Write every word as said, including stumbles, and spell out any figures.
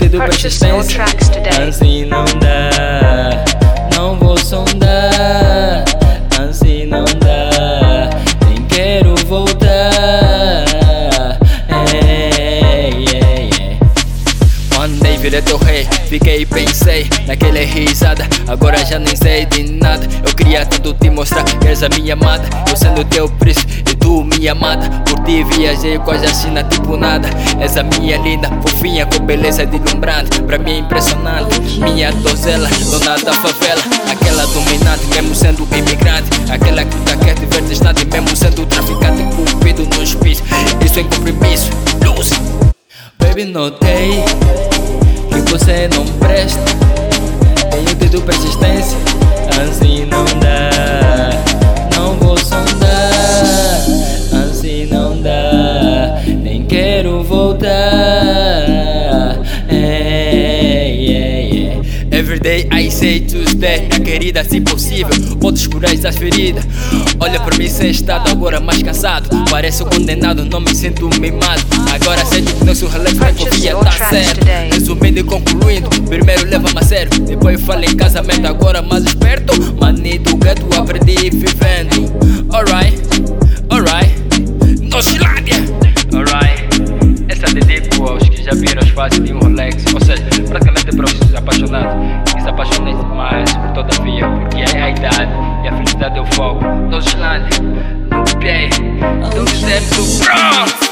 dedo persistência. Assim não dá, não vou sondar. Assim não dá, nem quero voltar. Hey, yeah, yeah. Andei, virei teu rei, fiquei e pensei naquela risada. Agora já nem sei de nada. Eu queria tanto te mostrar que és a minha amada, eu sendo teu príncipe e tu minha amada. Por ti viajei quase a China tipo nada. És a minha linda, fofinha com beleza deslumbrante. Pra mim é impressionante, minha donzela, dona da favela. Aquela dominante, mesmo sendo imigrante. Aquela que tá quer te ver distante, mesmo sendo traficante. Cupido nos pis, isso é compromisso. Luz. Baby, notei que você não presta. Tenho tido persistência. Assim não dá, não vou sondar. Assim não dá, nem quero voltar. Hey, yeah, yeah. Everyday I say Tuesday, minha querida, se possível, pode escurar as feridas. Olha pra mim sem estado, agora mais cansado. Pareço condenado, não me sinto mimado. Agora sei que nosso relógio nem confia, tá certo. Resumindo e concluindo, primeiro leva-me a sério, depois fala em casamento. Agora mais esperto, manido gato, aprendi vivendo. Alright, alright, Nochilândia. Alright, essa dedico aos que já viram as fases de um Rolex. Ou seja, praticamente para os apaixonados que se apaixonem mais por todavia, porque é a idade e a felicidade é o foco. Nochilândia, no pé, do sempre do pronto.